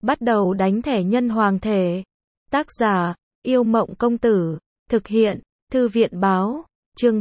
Bắt đầu đánh thẻ nhân hoàng thể. Tác giả, Yêu Mộng Công Tử. Thực hiện, Thư viện Báo. Chương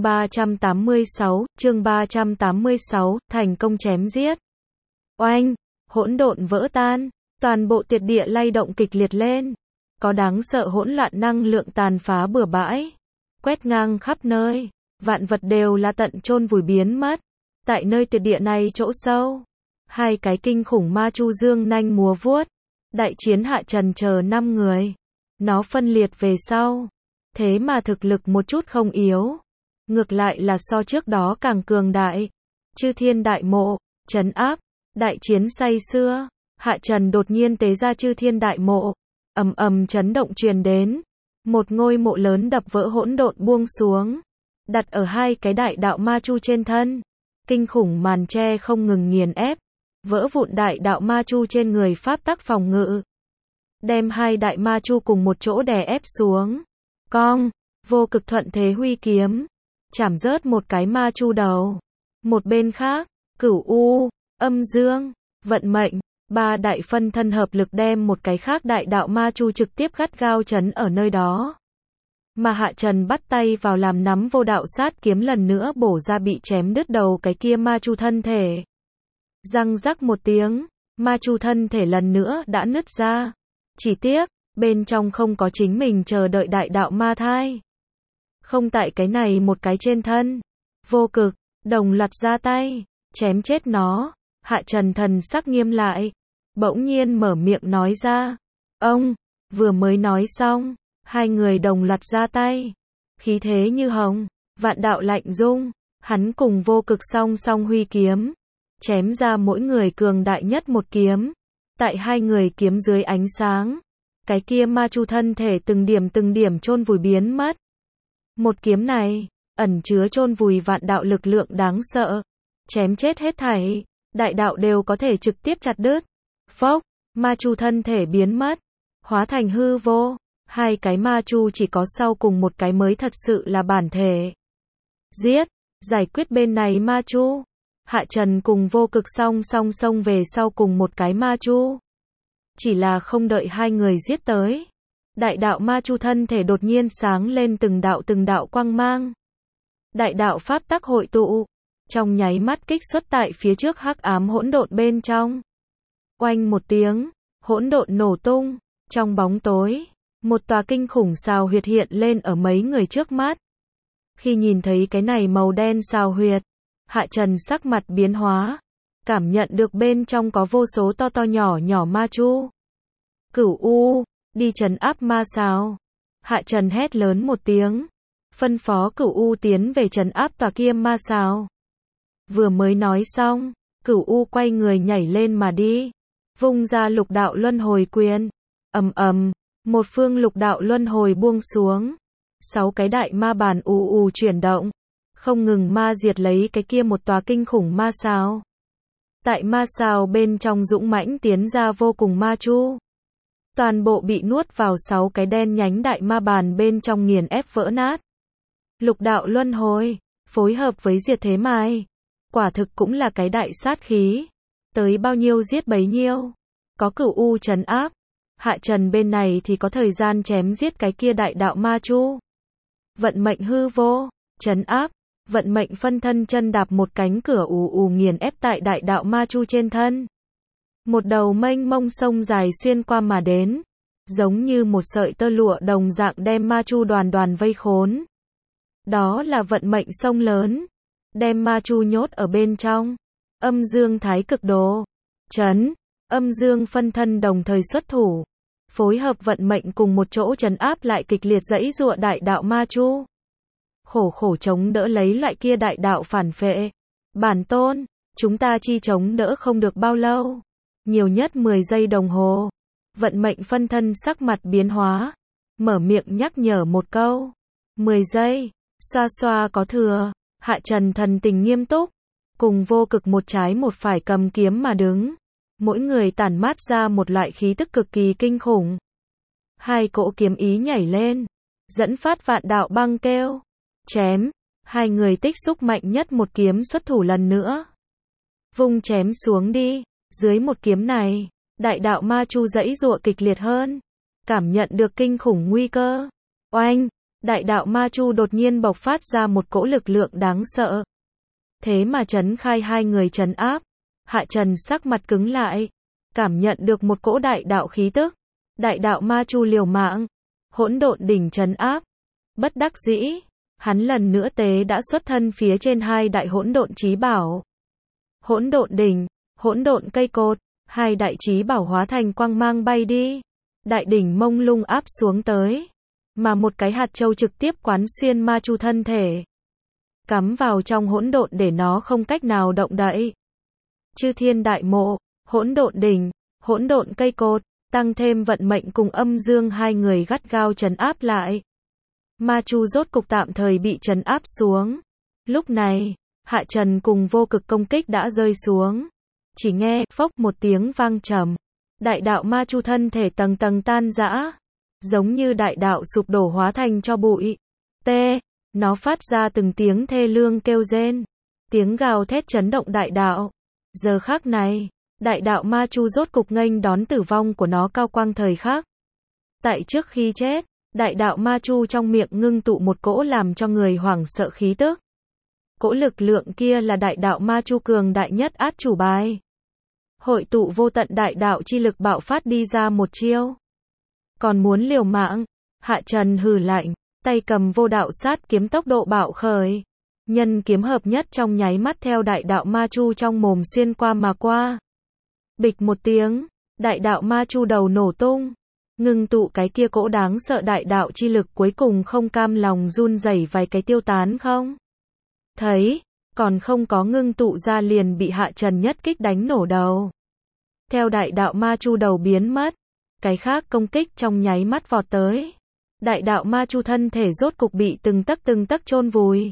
386, thành công chém giết. Oanh, hỗn độn vỡ tan, toàn bộ tiệt địa lay động kịch liệt lên. Có đáng sợ hỗn loạn năng lượng tàn phá bừa bãi, quét ngang khắp nơi, vạn vật đều là tận chôn vùi biến mất. Tại nơi tiệt địa này chỗ sâu, hai cái kinh khủng ma chu dương nanh múa vuốt, đại chiến Hạ Trần chờ 5 người. Nó phân liệt về sau, thế mà thực lực một chút không yếu, ngược lại là so trước đó càng cường đại. Chư thiên đại mộ, trấn áp, đại chiến say xưa. Hạ Trần đột nhiên tế ra chư thiên đại mộ, ầm ầm chấn động truyền đến, một ngôi mộ lớn đập vỡ hỗn độn buông xuống, đặt ở hai cái đại đạo ma chu trên thân. Kinh khủng màn che không ngừng nghiền ép, vỡ vụn đại đạo ma chu trên người pháp tắc phòng ngự, đem hai đại ma chu cùng một chỗ đè ép xuống. Cong, vô cực thuận thế huy kiếm, chảm rớt một cái ma chu đầu. Một bên khác, Cửu U, Âm Dương, Vận Mệnh, ba đại phân thân hợp lực đem một cái khác đại đạo ma chu trực tiếp gắt gao trấn ở nơi đó. Mà Hạ Trần bắt tay vào làm nắm vô đạo sát kiếm lần nữa bổ ra bị chém đứt đầu cái kia ma chu thân thể. Răng rắc một tiếng, ma chu thân thể lần nữa đã nứt ra. Chỉ tiếc, bên trong không có chính mình chờ đợi đại đạo ma thai. Không tại cái này một cái trên thân. Vô cực, đồng loạt ra tay, chém chết nó. Hạ Trần thần sắc nghiêm lại, bỗng nhiên mở miệng nói ra. Ông, vừa mới nói xong, hai người đồng loạt ra tay. Khí thế như hồng, vạn đạo lạnh rung, hắn cùng vô cực song song huy kiếm, chém ra mỗi người cường đại nhất một kiếm. Tại hai người kiếm dưới ánh sáng, cái kia ma chu thân thể từng điểm chôn vùi biến mất. Một kiếm này, ẩn chứa chôn vùi vạn đạo lực lượng đáng sợ, chém chết hết thảy, đại đạo đều có thể trực tiếp chặt đứt. Phốc, ma chu thân thể biến mất, hóa thành hư vô, hai cái ma chu chỉ có sau cùng một cái mới thật sự là bản thể. Giết, giải quyết bên này ma chu. Hạ Trần cùng vô cực song song xông về sau cùng một cái ma chu. Chỉ là không đợi hai người giết tới, đại đạo ma chu thân thể đột nhiên sáng lên từng đạo quang mang. Đại đạo pháp tắc hội tụ, trong nháy mắt kích xuất tại phía trước hắc ám hỗn độn bên trong. Oanh một tiếng, hỗn độn nổ tung, trong bóng tối, một tòa kinh khủng sào huyệt hiện lên ở mấy người trước mắt. Khi nhìn thấy cái này màu đen sào huyệt, Hạ Trần sắc mặt biến hóa, cảm nhận được bên trong có vô số to nhỏ ma chu. Cửu U, đi trấn áp ma sào. Hạ Trần hét lớn một tiếng, phân phó Cửu U tiến về trấn áp tòa kia ma sào. Vừa mới nói xong, Cửu U quay người nhảy lên mà đi, vung ra lục đạo luân hồi quyền. Ầm ầm, một phương lục đạo luân hồi buông xuống. 6 cái đại ma bàn ù chuyển động, không ngừng ma diệt lấy cái kia một tòa kinh khủng ma sào. Tại ma sào bên trong dũng mãnh tiến ra vô cùng ma chu. Toàn bộ bị nuốt vào 6 cái đen nhánh đại ma bàn bên trong nghiền ép vỡ nát. Lục đạo luân hồi, phối hợp với diệt thế mai, quả thực cũng là cái đại sát khí. Tới bao nhiêu giết bấy nhiêu. Có Cửu U trấn áp, Hạ Trần bên này thì có thời gian chém giết cái kia đại đạo ma chu. Vận mệnh hư vô, trấn áp, vận mệnh phân thân chân đạp một cánh cửa ù nghiền ép tại đại đạo ma chu trên thân. Một đầu mênh mông sông dài xuyên qua mà đến, giống như một sợi tơ lụa đồng dạng đem ma chu đoàn vây khốn. Đó là vận mệnh sông lớn, đem ma chu nhốt ở bên trong. Âm Dương Thái Cực Đồ, trấn, Âm Dương phân thân đồng thời xuất thủ, phối hợp vận mệnh cùng một chỗ trấn áp lại kịch liệt giãy giụa đại đạo ma chu. Khổ chống đỡ lấy loại kia đại đạo phản phệ. Bản tôn, chúng ta chi chống đỡ không được bao lâu, nhiều nhất 10 giây đồng hồ. Vận mệnh phân thân sắc mặt biến hóa, mở miệng nhắc nhở một câu. 10 giây, xoa có thừa. Hạ Trần thần tình nghiêm túc, cùng vô cực một trái một phải cầm kiếm mà đứng. Mỗi người tản mát ra một loại khí tức cực kỳ kinh khủng. Hai cỗ kiếm ý nhảy lên, dẫn phát vạn đạo băng kêu. Chém, hai người tích xúc mạnh nhất một kiếm xuất thủ lần nữa. Vung chém xuống đi, dưới một kiếm này, Đại đạo ma chu giãy giụa kịch liệt hơn, cảm nhận được kinh khủng nguy cơ. Oanh, đại đạo ma chu đột nhiên bộc phát ra một cỗ lực lượng đáng sợ. Thế mà trấn khai hai người trấn áp. Hạ Trần sắc mặt cứng lại, cảm nhận được một cỗ đại đạo khí tức. Đại đạo ma chu liều mạng, hỗn độn đỉnh trấn áp. Bất đắc dĩ, hắn lần nữa tế đã xuất thân phía trên hai đại hỗn độn chí bảo. Hỗn độn đỉnh, hỗn độn cây cột, hai đại chí bảo hóa thành quang mang bay đi. Đại đỉnh mông lung áp xuống tới, mà một cái hạt châu trực tiếp quán xuyên ma chu thân thể, cắm vào trong hỗn độn để nó không cách nào động đậy. Chư thiên đại mộ, hỗn độn đỉnh, hỗn độn cây cột, tăng thêm vận mệnh cùng âm dương hai người gắt gao trấn áp lại. Ma chu rốt cục tạm thời bị trấn áp xuống. Lúc này, Hạ Trần cùng vô cực công kích đã rơi xuống. Chỉ nghe, phốc một tiếng vang trầm. Đại đạo ma chu thân thể tầng tầng tan rã. Giống như đại đạo sụp đổ hóa thành cho bụi. Nó phát ra từng tiếng thê lương kêu rên. Tiếng gào thét chấn động đại đạo. Giờ khắc này, đại đạo ma chu rốt cục nghênh đón tử vong của nó cao quang thời khắc. Tại trước khi chết, đại đạo ma chu trong miệng ngưng tụ một cỗ làm cho người hoảng sợ khí tức. Cỗ lực lượng kia là đại đạo ma chu cường đại nhất át chủ bài. Hội tụ vô tận đại đạo chi lực bạo phát đi ra một chiêu. Còn muốn liều mạng, Hạ Trần hừ lạnh, tay cầm vô đạo sát kiếm tốc độ bạo khởi. Nhân kiếm hợp nhất trong nháy mắt theo đại đạo ma chu trong mồm xuyên qua mà qua. Bịch một tiếng, đại đạo ma chu đầu nổ tung. Ngưng tụ cái kia cỗ đáng sợ đại đạo chi lực cuối cùng không cam lòng run rẩy vài cái tiêu tán không. Thấy, còn không có ngưng tụ ra liền bị Hạ Trần nhất kích đánh nổ đầu. Theo đại đạo ma chu đầu biến mất, cái khác công kích trong nháy mắt vọt tới. Đại đạo ma chu thân thể rốt cục bị từng tấc chôn vùi.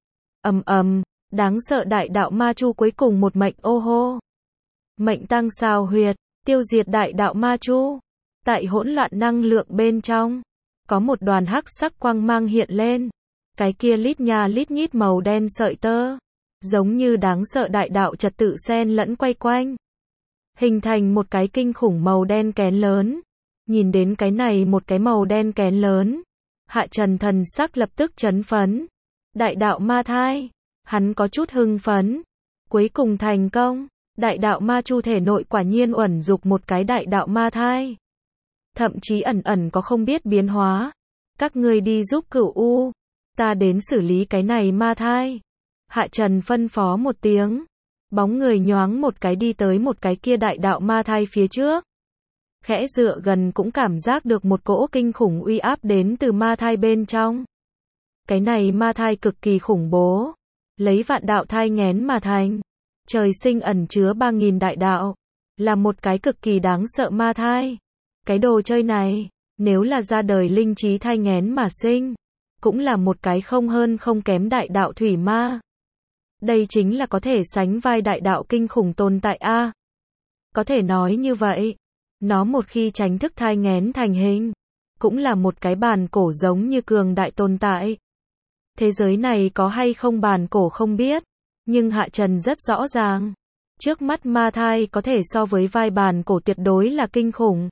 Đáng sợ đại đạo ma chu cuối cùng một mệnh ô hô. Mệnh tăng xào huyệt, tiêu diệt đại đạo ma chu. Tại hỗn loạn năng lượng bên trong, có một đoàn hắc sắc quang mang hiện lên. Cái kia lít nha lít nhít màu đen sợi tơ, giống như đáng sợ đại đạo trật tự xen lẫn quay quanh, hình thành một cái kinh khủng màu đen kén lớn. Nhìn đến cái này một cái màu đen kén lớn, Hạ Trần thần sắc lập tức chấn phấn. Đại đạo ma thai, hắn có chút hưng phấn. Cuối cùng thành công, đại đạo ma chu thể nội quả nhiên uẩn dục một cái đại đạo ma thai. Thậm chí ẩn có không biết biến hóa. Các ngươi đi giúp Cửu U, ta đến xử lý cái này ma thai. Hạ Trần phân phó một tiếng. Bóng người nhoáng một cái đi tới một cái kia đại đạo ma thai phía trước. Khẽ dựa gần cũng cảm giác được một cỗ kinh khủng uy áp đến từ ma thai bên trong. Cái này ma thai cực kỳ khủng bố. Lấy vạn đạo thai nghén mà thành. Trời sinh ẩn chứa 3000 đại đạo. Là một cái cực kỳ đáng sợ ma thai. Cái đồ chơi này, nếu là ra đời linh trí thai nghén mà sinh, cũng là một cái không hơn không kém đại đạo thủy ma. Đây chính là có thể sánh vai đại đạo kinh khủng tồn tại a. Có thể nói như vậy, nó một khi tránh thức thai nghén thành hình, cũng là một cái bàn cổ giống như cường đại tồn tại. Thế giới này có hay không bàn cổ không biết, nhưng Hạ Trần rất rõ ràng, trước mắt ma thai có thể so với vai bàn cổ tuyệt đối là kinh khủng.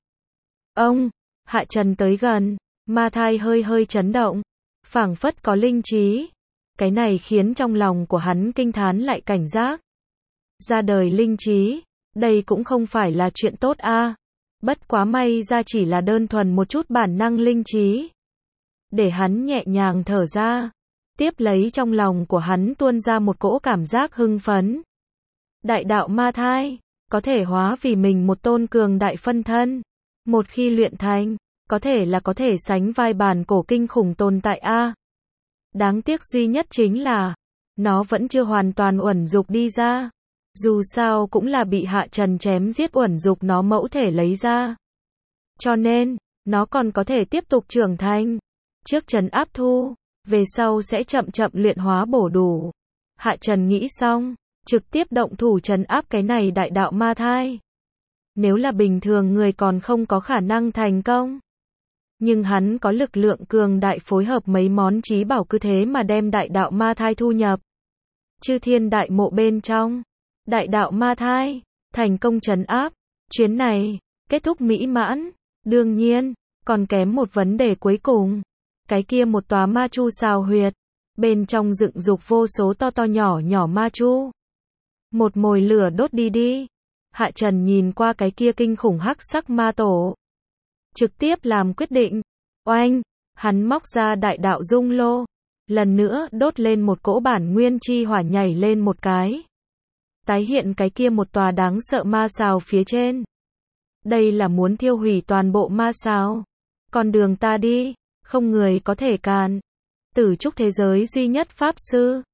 Hạ Trần tới gần, ma thai hơi chấn động, phảng phất có linh trí. Cái này khiến trong lòng của hắn kinh thán lại cảnh giác. Ra đời linh trí, đây cũng không phải là chuyện tốt a. Bất quá may ra chỉ là đơn thuần một chút bản năng linh trí. Để hắn nhẹ nhàng thở ra. Tiếp lấy trong lòng của hắn tuôn ra một cỗ cảm giác hưng phấn. Đại đạo ma thai, có thể hóa vì mình một tôn cường đại phân thân. Một khi luyện thành, có thể sánh vai bàn cổ kinh khủng tồn tại a. Đáng tiếc duy nhất chính là, nó vẫn chưa hoàn toàn uẩn dục đi ra. Dù sao cũng là bị Hạ Trần chém giết uẩn dục nó mẫu thể lấy ra. Cho nên, nó còn có thể tiếp tục trưởng thành. Trước trấn áp thu, về sau sẽ chậm luyện hóa bổ đủ. Hạ Trần nghĩ xong, trực tiếp động thủ trấn áp cái này đại đạo ma thai. Nếu là bình thường người còn không có khả năng thành công. Nhưng hắn có lực lượng cường đại phối hợp mấy món chí bảo cứ thế mà đem đại đạo ma thai thu nhập. Chư thiên đại mộ bên trong, đại đạo ma thai, thành công trấn áp. Chuyến này, Kết thúc mỹ mãn. Đương nhiên, còn kém một vấn đề cuối cùng. Cái kia một tòa ma chu xào huyệt. Bên trong dựng dục vô số to to nhỏ nhỏ ma chu. Một mồi lửa đốt đi đi. Hạ Trần nhìn qua cái kia kinh khủng hắc sắc ma tổ. Trực tiếp làm quyết định. Oanh, hắn móc ra đại đạo dung lô. Lần nữa đốt lên một cỗ bản nguyên chi hỏa nhảy lên một cái. Tái hiện cái kia một tòa đáng sợ ma sào phía trên. Đây là muốn thiêu hủy toàn bộ ma sào. Con đường ta đi, không người có thể cản. Tử trúc thế giới duy nhất pháp sư.